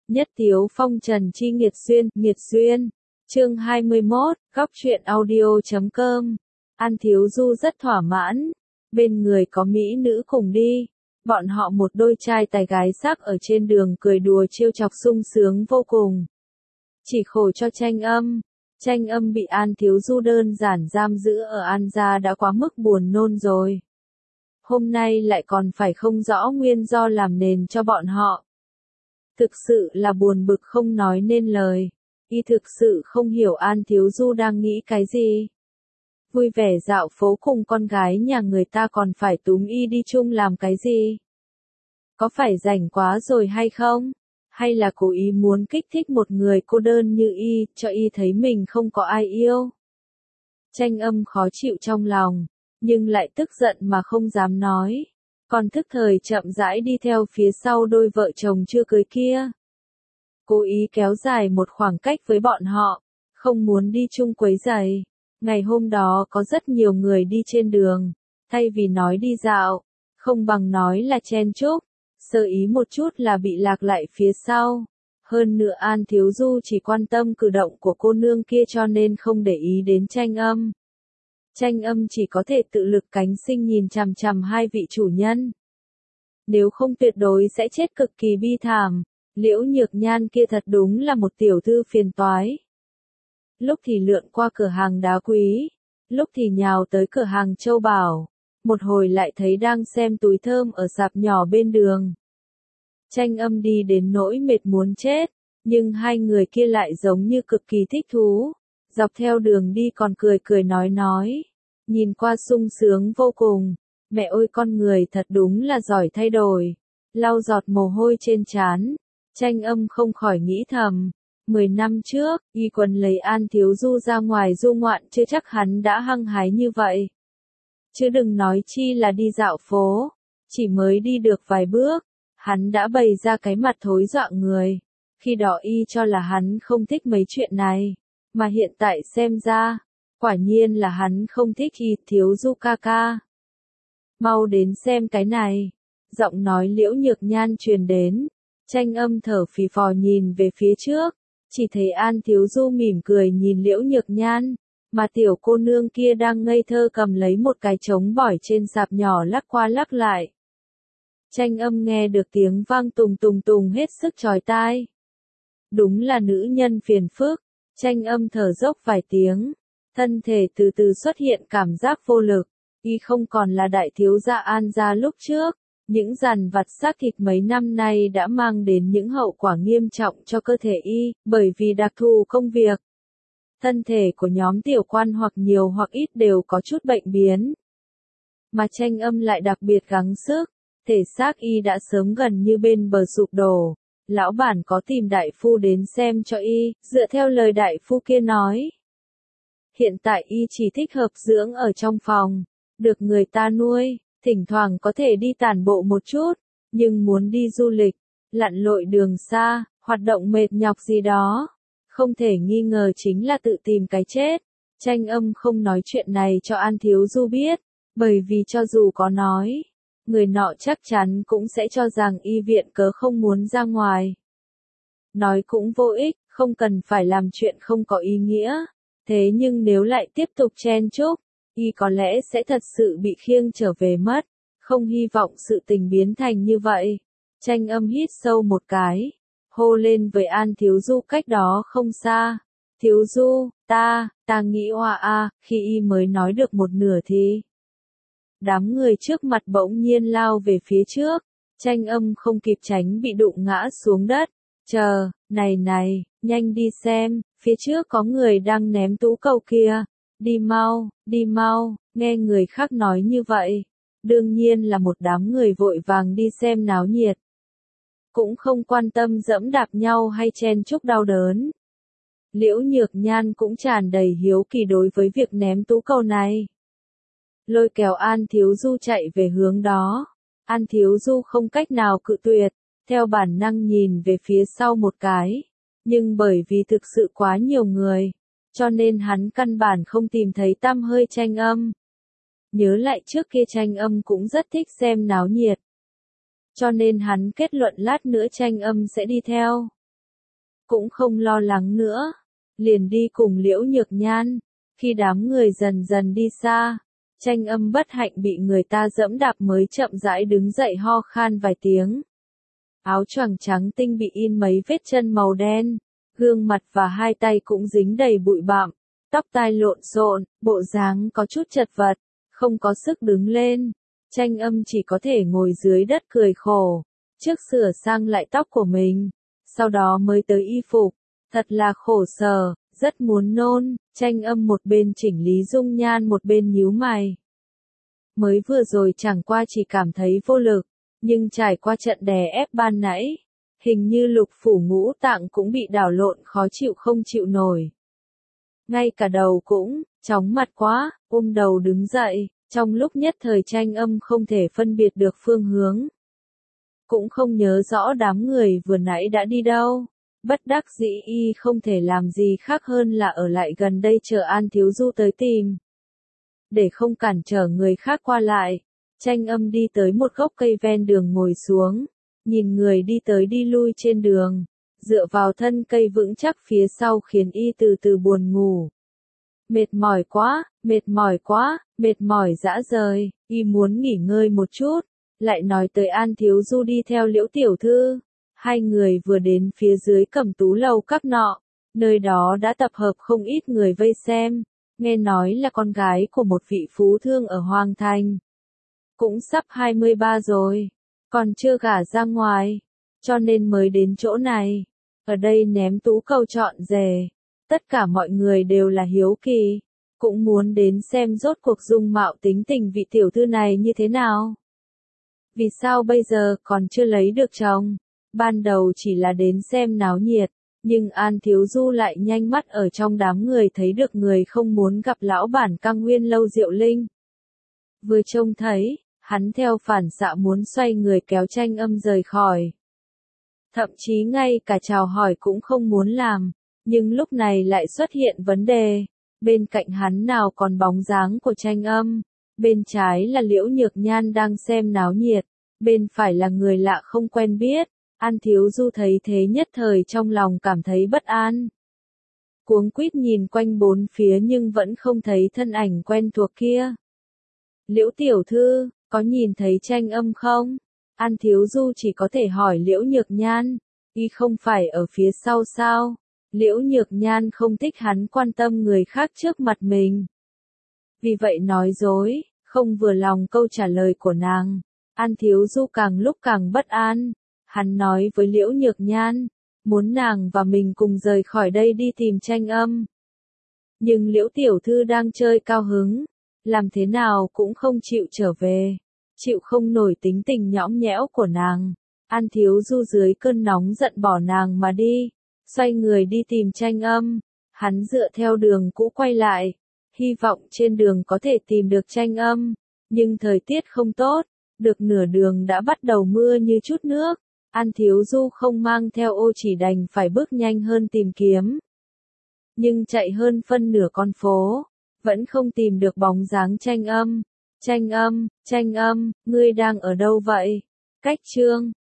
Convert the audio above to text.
Nhất Tiếu Phong Trần Chi Nghiệt Duyên. Chương 21, Góc truyện audio.com. An Thiếu Du rất thỏa mãn. Bên người có mỹ nữ cùng đi. Bọn họ một đôi trai tài gái sắc ở trên đường cười đùa trêu chọc sung sướng vô cùng. Chỉ khổ cho Tranh Âm. Tranh Âm bị An Thiếu Du đơn giản giam giữ ở An gia đã quá mức buồn nôn rồi. Hôm nay lại còn phải không rõ nguyên do làm nền cho bọn họ. Thực sự là buồn bực không nói nên lời. Y thực sự không hiểu An Thiếu Du đang nghĩ cái gì. Vui vẻ dạo phố cùng con gái nhà người ta còn phải túm Y đi chung làm cái gì? Có phải rảnh quá rồi hay không? Hay là cố ý muốn kích thích một người cô đơn như Y, cho Y thấy mình không có ai yêu? Tranh Âm khó chịu trong lòng, nhưng lại tức giận mà không dám nói. Còn thức thời chậm rãi đi theo phía sau đôi vợ chồng chưa cưới kia. Cố ý kéo dài một khoảng cách với bọn họ, không muốn đi chung quấy rầy. Ngày hôm đó có rất nhiều người đi trên đường, thay vì nói đi dạo, không bằng nói là chen chúc, sơ ý một chút là bị lạc lại phía sau. Hơn nữa An Thiếu Du chỉ quan tâm cử động của cô nương kia cho nên không để ý đến Tranh Âm. Tranh Âm chỉ có thể tự lực cánh sinh nhìn chằm chằm hai vị chủ nhân. Nếu không tuyệt đối sẽ chết cực kỳ bi thảm. Liễu Nhược Nhan kia thật đúng là một tiểu thư phiền toái. Lúc thì lượn qua cửa hàng đá quý, lúc thì nhào tới cửa hàng châu bảo, một hồi lại thấy đang xem túi thơm ở sạp nhỏ bên đường. Tranh Âm đi đến nỗi mệt muốn chết, nhưng hai người kia lại giống như cực kỳ thích thú, dọc theo đường đi còn cười cười nói, nhìn qua sung sướng vô cùng. Mẹ ơi, con người thật đúng là giỏi thay đổi. Lau giọt mồ hôi trên trán, Tranh Âm không khỏi nghĩ thầm, 10 năm trước, Y Quần lấy An Thiếu Du ra ngoài du ngoạn chưa chắc hắn đã hăng hái như vậy. Chứ đừng nói chi là đi dạo phố, chỉ mới đi được vài bước, hắn đã bày ra cái mặt thối dọa người. Khi đó Y cho là hắn không thích mấy chuyện này, mà hiện tại xem ra, quả nhiên là hắn không thích Y Thiếu Du ca ca. Mau đến xem cái này. Giọng nói Liễu Nhược Nhan truyền đến. Tranh Âm thở phì phò nhìn về phía trước, chỉ thấy An Thiếu Du mỉm cười nhìn Liễu Nhược Nhan, mà tiểu cô nương kia đang ngây thơ cầm lấy một cái trống bỏi trên sạp nhỏ lắc qua lắc lại. Tranh Âm nghe được tiếng vang tùng tùng tùng hết sức chói tai. Đúng là nữ nhân phiền phức. Tranh Âm thở dốc vài tiếng, thân thể từ từ xuất hiện cảm giác vô lực. Y không còn là đại thiếu gia An gia lúc trước, những dằn vặt xác thịt mấy năm nay đã mang đến những hậu quả nghiêm trọng cho cơ thể Y, bởi vì đặc thù công việc. Thân thể của nhóm tiểu quan hoặc nhiều hoặc ít đều có chút bệnh biến. Mà Tranh Âm lại đặc biệt gắng sức, thể xác Y đã sớm gần như bên bờ sụp đổ. Lão bản có tìm đại phu đến xem cho Y, dựa theo lời đại phu kia nói. Hiện tại Y chỉ thích hợp dưỡng ở trong phòng, được người ta nuôi, thỉnh thoảng có thể đi tản bộ một chút, nhưng muốn đi du lịch, lặn lội đường xa, hoạt động mệt nhọc gì đó, không thể nghi ngờ chính là tự tìm cái chết. Tranh Âm không nói chuyện này cho An Thiếu Du biết, bởi vì cho dù có nói, người nọ chắc chắn cũng sẽ cho rằng Y viện cớ không muốn ra ngoài. Nói cũng vô ích, không cần phải làm chuyện không có ý nghĩa, thế nhưng nếu lại tiếp tục chen chúc, Y có lẽ sẽ thật sự bị khiêng trở về mất, không hy vọng sự tình biến thành như vậy. Tranh Âm hít sâu một cái, hô lên với An Thiếu Du cách đó không xa. Thiếu Du, ta nghĩ khi Y mới nói được một nửa thì đám người trước mặt bỗng nhiên lao về phía trước, Tranh Âm không kịp tránh bị đụng ngã xuống đất. Chờ, này, nhanh đi xem, phía trước có người đang ném tú cầu kia. Đi mau, nghe người khác nói như vậy. Đương nhiên là một đám người vội vàng đi xem náo nhiệt. Cũng không quan tâm dẫm đạp nhau hay chen chúc đau đớn. Liễu Nhược Nhan cũng tràn đầy hiếu kỳ đối với việc ném tú cầu này. Lôi kéo An Thiếu Du chạy về hướng đó. An Thiếu Du không cách nào cự tuyệt, theo bản năng nhìn về phía sau một cái. Nhưng bởi vì thực sự quá nhiều người, cho nên hắn căn bản không tìm thấy tăm hơi Tranh Âm. Nhớ lại trước kia Tranh Âm cũng rất thích xem náo nhiệt. Cho nên hắn kết luận lát nữa Tranh Âm sẽ đi theo. cũng không lo lắng nữa, liền đi cùng Liễu Nhược Nhan. Khi đám người dần dần đi xa, Tranh Âm bất hạnh bị người ta giẫm đạp mới chậm rãi đứng dậy ho khan vài tiếng. Áo choàng trắng tinh bị in mấy vết chân màu đen, gương mặt và hai tay cũng dính đầy bụi bặm, tóc tai lộn xộn, bộ dáng có chút chật vật, không có sức đứng lên. Tranh Âm chỉ có thể ngồi dưới đất cười khổ, trước sửa sang lại tóc của mình, sau đó mới tới y phục, thật là khổ sở, rất muốn nôn. Tranh Âm một bên chỉnh lý dung nhan một bên nhíu mày. Mới vừa rồi chẳng qua chỉ cảm thấy vô lực, nhưng trải qua trận đè ép ban nãy, hình như lục phủ ngũ tạng cũng bị đảo lộn khó chịu không chịu nổi. Ngay cả đầu cũng, chóng mặt quá, ôm đầu đứng dậy, trong lúc nhất thời Tranh Âm không thể phân biệt được phương hướng. Cũng không nhớ rõ đám người vừa nãy đã đi đâu, bất đắc dĩ y không thể làm gì khác hơn là ở lại gần đây chờ An Thiếu Du tới tìm. Để không cản trở người khác qua lại, Tranh Âm đi tới một gốc cây ven đường ngồi xuống, nhìn người đi tới đi lui trên đường, dựa vào thân cây vững chắc phía sau khiến y từ từ buồn ngủ. Mệt mỏi quá, mệt mỏi quá, mệt mỏi dã rời, y muốn nghỉ ngơi một chút, lại nói tới An Thiếu Du đi theo Liễu tiểu thư. Hai người vừa đến phía dưới Cẩm Tú lầu các nọ, nơi đó đã tập hợp không ít người vây xem, nghe nói là con gái của một vị phú thương ở Hoàng Thành. Cũng sắp 23 rồi, còn chưa gả ra ngoài, cho nên mới đến chỗ này. Ở đây ném tú câu chọn rể, tất cả mọi người đều là hiếu kỳ, cũng muốn đến xem rốt cuộc dung mạo tính tình vị tiểu thư này như thế nào. Vì sao bây giờ còn chưa lấy được chồng? Ban đầu chỉ là đến xem náo nhiệt, nhưng An Thiếu Du lại nhanh mắt ở trong đám người thấy được người không muốn gặp lão bản Căng Nguyên lâu Diệu Linh. Vừa trông thấy, hắn theo phản xạ muốn xoay người kéo Tranh Âm rời khỏi. Thậm chí ngay cả chào hỏi cũng không muốn làm, nhưng lúc này lại xuất hiện vấn đề. Bên cạnh hắn nào còn bóng dáng của Tranh Âm, bên trái là Liễu Nhược Nhan đang xem náo nhiệt, bên phải là người lạ không quen biết. An Thiếu Du thấy thế nhất thời trong lòng cảm thấy bất an. Cuống quýt nhìn quanh bốn phía nhưng vẫn không thấy thân ảnh quen thuộc kia. Liễu tiểu thư, có nhìn thấy Tranh Âm không? An Thiếu Du chỉ có thể hỏi Liễu Nhược Nhan, y không phải ở phía sau sao? Liễu Nhược Nhan không thích hắn quan tâm người khác trước mặt mình. Vì vậy nói dối, không vừa lòng câu trả lời của nàng. An Thiếu Du càng lúc càng bất an. Hắn nói với Liễu Nhược Nhan, muốn nàng và mình cùng rời khỏi đây đi tìm Tranh Âm. Nhưng Liễu tiểu thư đang chơi cao hứng, làm thế nào cũng không chịu trở về, chịu không nổi tính tình nhõng nhẽo của nàng. An Thiếu Du dưới cơn nóng giận bỏ nàng mà đi, xoay người đi tìm Tranh Âm. Hắn dựa theo đường cũ quay lại, hy vọng trên đường có thể tìm được Tranh Âm, nhưng thời tiết không tốt, được nửa đường đã bắt đầu mưa như chút nước. An Thiếu Du không mang theo ô chỉ đành phải bước nhanh hơn tìm kiếm. Nhưng chạy hơn phân nửa con phố, vẫn không tìm được bóng dáng Tranh Âm. Tranh Âm, ngươi đang ở đâu vậy? Cách chương